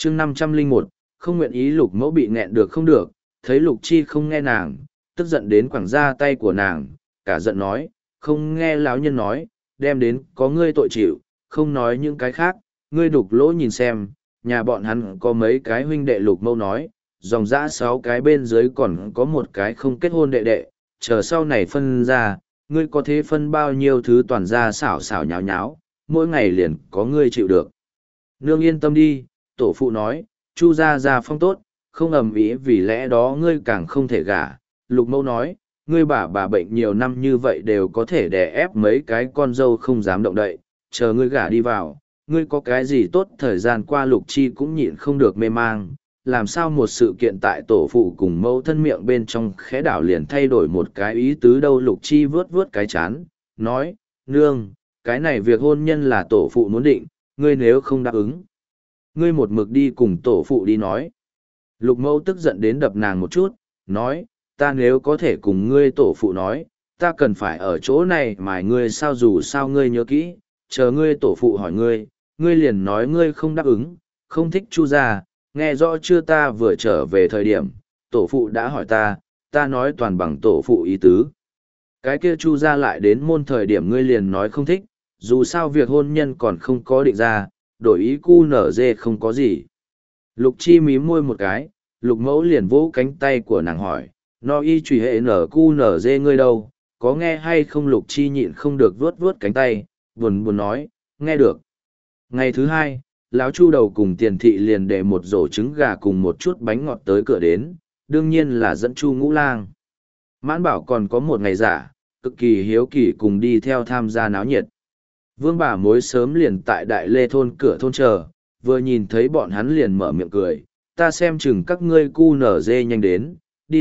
chương 501, không nguyện ý Lục Mẫu bị nghẹn được không được, thấy Lục Chi không nghe nàng, tức giận đến quẳng ra tay của nàng, cả giận nói, không nghe lão nhân nói, đem đến có ngươi tội chịu, không nói những cái khác, ngươi đục lỗ nhìn xem, nhà bọn hắn có mấy cái huynh đệ. Lục Mẫu nói, dòng dã 6 cái bên dưới còn có một cái không kết hôn đệ đệ, chờ sau này phân ra, ngươi có thế phân bao nhiêu thứ toàn ra xảo xảo nháo nháo, mỗi ngày liền có ngươi chịu được. Nương yên tâm đi, tổ phụ nói, Chu gia gia phong tốt, không ầm ĩ vì lẽ đó ngươi càng không thể gả. Lục Mẫu nói, ngươi bà bệnh nhiều năm như vậy đều có thể đè ép mấy cái con dâu không dám động đậy, chờ ngươi gả đi vào, ngươi có cái gì tốt. Thời gian qua Lục Chi cũng nhịn không được mê mang, làm sao một sự kiện tại tổ phụ cùng mẫu thân miệng bên trong khẽ đảo liền thay đổi một cái ý tứ đâu. Lục Chi vướt vướt cái chán, nói, nương, cái này việc hôn nhân là tổ phụ muốn định, ngươi nếu không đáp ứng, ngươi một mực đi cùng tổ phụ đi nói. Lục Mẫu tức giận đến đập nàng một chút, nói, ta nếu có thể cùng ngươi tổ phụ nói, ta cần phải ở chỗ này mà ngươi sao, dù sao ngươi nhớ kỹ, chờ ngươi tổ phụ hỏi ngươi, ngươi liền nói ngươi không đáp ứng, không thích Chu gia, nghe rõ chưa? Ta vừa trở về thời điểm, tổ phụ đã hỏi ta nói toàn bằng tổ phụ ý tứ. Cái kia Chu gia lại đến môn thời điểm ngươi liền nói không thích, dù sao việc hôn nhân còn không có định ra, đổi ý cu nở dê không có gì. Lục Chi mím môi một cái, Lục Mẫu liền vỗ cánh tay của nàng hỏi, nó y trùy hệ nở cu nở dê ngươi đâu, có nghe hay không? Lục Chi nhịn không được vuốt vuốt cánh tay, buồn buồn nói, nghe được. Ngày thứ hai, lão Chu đầu cùng Tiền thị liền để một rổ trứng gà cùng một chút bánh ngọt tới cửa đến, đương nhiên là dẫn Chu Ngũ Lang. Mãn Bảo còn có một ngày giả, cực kỳ hiếu kỳ cùng đi theo tham gia náo nhiệt. Vương bà mối sớm liền tại Đại Lê thôn cửa thôn chờ, vừa nhìn thấy bọn hắn liền mở miệng cười, ta xem chừng các ngươi cu nở dê nhanh đến,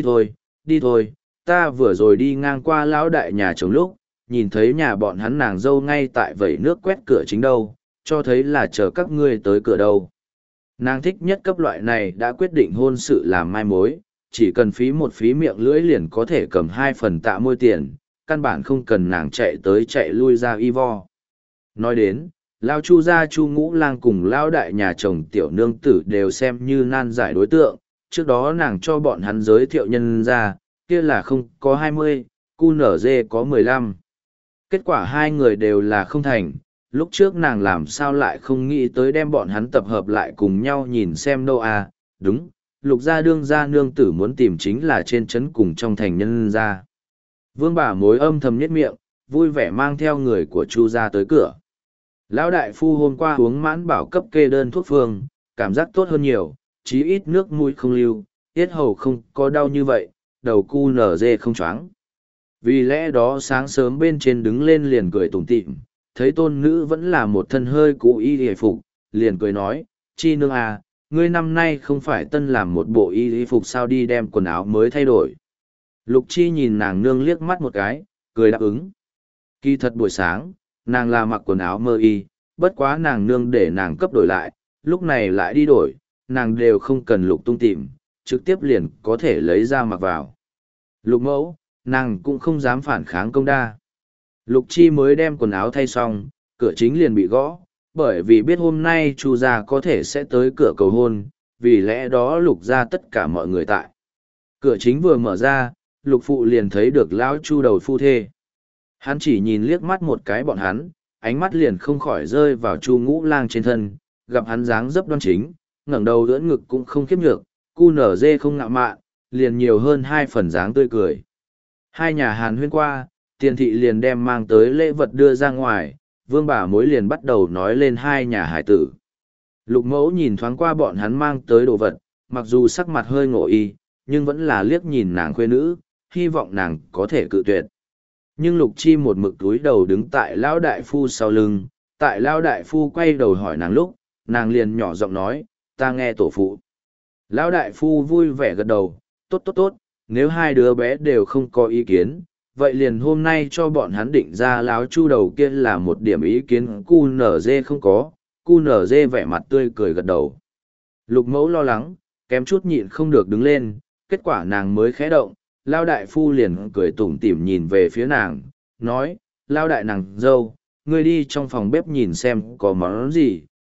đi thôi, ta vừa rồi đi ngang qua lão đại nhà chồng lúc, nhìn thấy nhà bọn hắn nàng dâu ngay tại vẩy nước quét cửa chính đâu, cho thấy là chờ các ngươi tới cửa đâu. Nàng thích nhất cấp loại này đã quyết định hôn sự làm mai mối, chỉ cần phí một phí miệng lưỡi liền có thể cầm 2 phần tạ môi tiền, căn bản không cần nàng chạy tới chạy lui ra y vo. Nói đến, Lao Chu gia Chu Ngũ Lang cùng Lao đại nhà chồng tiểu nương tử đều xem như nan giải đối tượng, trước đó nàng cho bọn hắn giới thiệu nhân ra, kia là không có 20, cu nở dê có 15. Kết quả hai người đều là không thành, lúc trước nàng làm sao lại không nghĩ tới đem bọn hắn tập hợp lại cùng nhau nhìn xem đâu à, đúng, Lục gia đương gia nương tử muốn tìm chính là trên trấn cùng trong thành nhân gia. Vương bà mối âm thầm nhất miệng, vui vẻ mang theo người của Chu gia tới cửa. Lão đại phu hôm qua uống Mãn Bảo cấp kê đơn thuốc phương, cảm giác tốt hơn nhiều, chí ít nước mũi không lưu, tiết hầu không có đau như vậy, đầu cu nở dê không choáng. Vì lẽ đó sáng sớm bên trên đứng lên liền cười tủm tỉm, thấy tôn nữ vẫn là một thân hơi cũ y hề phục, liền cười nói, Chi nương à, ngươi năm nay không phải tân làm một bộ y phục sao, đi đem quần áo mới thay đổi. Lục Chi nhìn nàng nương liếc mắt một cái, cười đáp ứng. Kỳ thật buổi sáng, nàng là mặc quần áo mơ y, bất quá nàng nương để nàng cấp đổi lại, lúc này lại đi đổi, nàng đều không cần lục tung tìm, trực tiếp liền có thể lấy ra mặc vào. Lục mẫu, nàng cũng không dám phản kháng công đa. Lục Chi mới đem quần áo thay xong, cửa chính liền bị gõ, bởi vì biết hôm nay Chu gia có thể sẽ tới cửa cầu hôn, vì lẽ đó Lục gia tất cả mọi người tại. Cửa chính vừa mở ra, Lục phụ liền thấy được lão Chu đầu phu thê. Hắn chỉ nhìn liếc mắt một cái bọn hắn, ánh mắt liền không khỏi rơi vào Chu Ngũ Lang trên thân, gặp hắn dáng dấp đoan chính, ngẩng đầu đỡ ngực cũng không khiếp nhược, cu nở dê không ngạo mạn, liền nhiều hơn 2 phần dáng tươi cười. Hai nhà Hàn huyên qua, Tiền thị liền đem mang tới lễ vật đưa ra ngoài, Vương bà mối liền bắt đầu nói lên hai nhà hải tử. Lục mẫu nhìn thoáng qua bọn hắn mang tới đồ vật, mặc dù sắc mặt hơi ngộ y, nhưng vẫn là liếc nhìn nàng khuê nữ, hy vọng nàng có thể cự tuyệt. Nhưng Lục Chi một mực túi đầu đứng tại Lão Đại Phu sau lưng, tại Lão Đại Phu quay đầu hỏi nàng lúc, nàng liền nhỏ giọng nói, ta nghe tổ phụ. Lão Đại Phu vui vẻ gật đầu, tốt, nếu hai đứa bé đều không có ý kiến, vậy liền hôm nay cho bọn hắn định ra Lão Chu đầu kia là một điểm ý kiến cu nở dê không có, cu nở dê vẻ mặt tươi cười gật đầu. Lục mẫu lo lắng, kém chút nhịn không được đứng lên, kết quả nàng mới khẽ động, Lao đại phu liền cười tủm tỉm nhìn về phía nàng, nói, Lao đại nàng dâu, ngươi đi trong phòng bếp nhìn xem có món gì,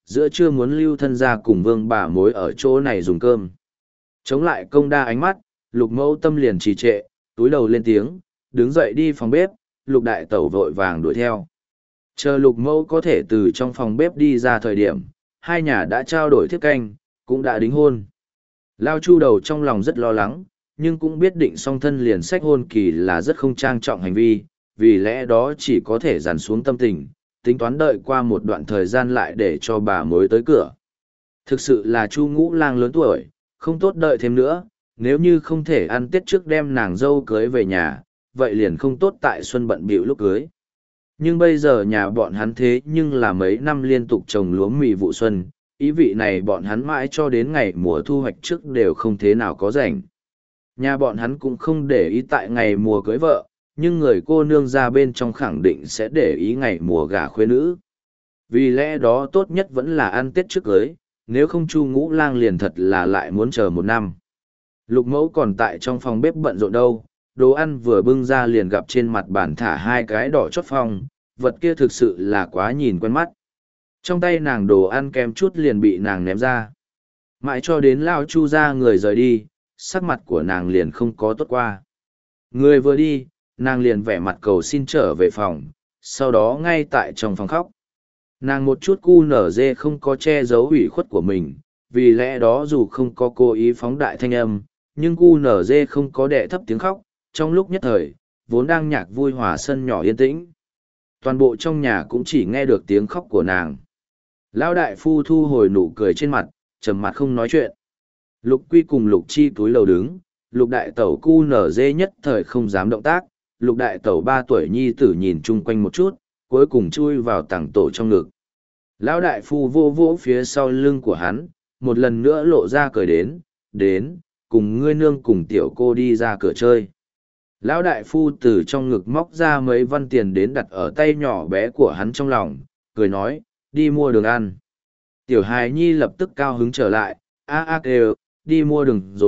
giữa trưa muốn lưu thân ra cùng vương bà mối ở chỗ này dùng cơm. Chống lại công đa ánh mắt, lục mẫu tâm liền trì trệ, túi đầu lên tiếng, đứng dậy đi phòng bếp, lục đại tẩu vội vàng đuổi theo. Chờ lục mẫu có thể từ trong phòng bếp đi ra thời điểm, hai nhà đã trao đổi thiếp canh, cũng đã đính hôn. Lao Chu đầu trong lòng rất lo lắng, nhưng cũng biết định song thân liền sách hôn kỳ là rất không trang trọng hành vi, vì lẽ đó chỉ có thể dằn xuống tâm tình, tính toán đợi qua một đoạn thời gian lại để cho bà mối tới cửa. Thực sự là Chu Ngũ Lang lớn tuổi, không tốt đợi thêm nữa, nếu như không thể ăn Tết trước đem nàng dâu cưới về nhà, vậy liền không tốt tại xuân bận bịu lúc cưới. Nhưng bây giờ nhà bọn hắn thế nhưng là mấy năm liên tục trồng lúa mì vụ xuân, ý vị này bọn hắn mãi cho đến ngày mùa thu hoạch trước đều không thế nào có rảnh. Nhà bọn hắn cũng không để ý tại ngày mùa cưới vợ, nhưng người cô nương ra bên trong khẳng định sẽ để ý ngày mùa gả khuê nữ. Vì lẽ đó tốt nhất vẫn là ăn Tết trước cưới, nếu không Chu Ngũ Lang liền thật là lại muốn chờ một năm. Lục mẫu còn tại trong phòng bếp bận rộn đâu, đồ ăn vừa bưng ra liền gặp trên mặt bàn thả hai cái đỏ chót phong, vật kia thực sự là quá nhìn quen mắt. Trong tay nàng đồ ăn kem chút liền bị nàng ném ra. Mãi cho đến Lao Chu ra người rời đi, sắc mặt của nàng liền không có tốt qua. Người vừa đi, nàng liền vẻ mặt cầu xin trở về phòng, sau đó ngay tại trong phòng khóc. Nàng một chút cu nở dê không có che giấu ủy khuất của mình, vì lẽ đó dù không có cố ý phóng đại thanh âm, nhưng cu nở dê không có đẻ thấp tiếng khóc, trong lúc nhất thời, vốn đang nhạc vui hòa sân nhỏ yên tĩnh. Toàn bộ trong nhà cũng chỉ nghe được tiếng khóc của nàng. Lão đại phu thu hồi nụ cười trên mặt, trầm mặt không nói chuyện. Lục Quy cùng Lục Chi túi lầu đứng, Lục đại tẩu cu nở dê nhất thời không dám động tác, Lục đại tẩu 3 tuổi nhi tử nhìn chung quanh một chút, cuối cùng chui vào tảng tổ trong ngực. Lão đại phu vô vỗ phía sau lưng của hắn, một lần nữa lộ ra cười đến, cùng ngươi nương cùng tiểu cô đi ra cửa chơi. Lão đại phu từ trong ngực móc ra mấy văn tiền đến đặt ở tay nhỏ bé của hắn trong lòng, cười nói, đi mua đường ăn. Tiểu hài nhi lập tức cao hứng trở lại, kêu, đi mua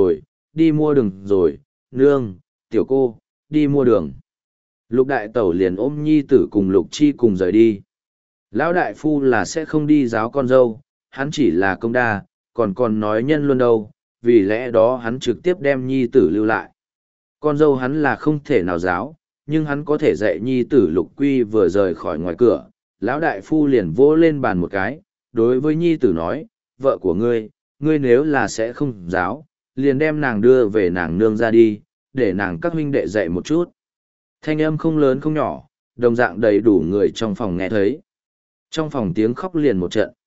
đường rồi, nương, tiểu cô, đi mua đường. Lục đại tẩu liền ôm nhi tử cùng Lục Chi cùng rời đi. Lão đại phu là sẽ không đi giáo con dâu, hắn chỉ là công đa, còn nói nhân luôn đâu, vì lẽ đó hắn trực tiếp đem nhi tử lưu lại. Con dâu hắn là không thể nào giáo, nhưng hắn có thể dạy nhi tử Lục Quy vừa rời khỏi ngoài cửa. Lão đại phu liền vỗ lên bàn một cái, đối với nhi tử nói, vợ của ngươi nếu là sẽ không giáo, liền đem nàng đưa về nàng nương ra đi, để nàng các huynh đệ dạy một chút. Thanh âm không lớn không nhỏ, đồng dạng đầy đủ người trong phòng nghe thấy. Trong phòng tiếng khóc liền một trận.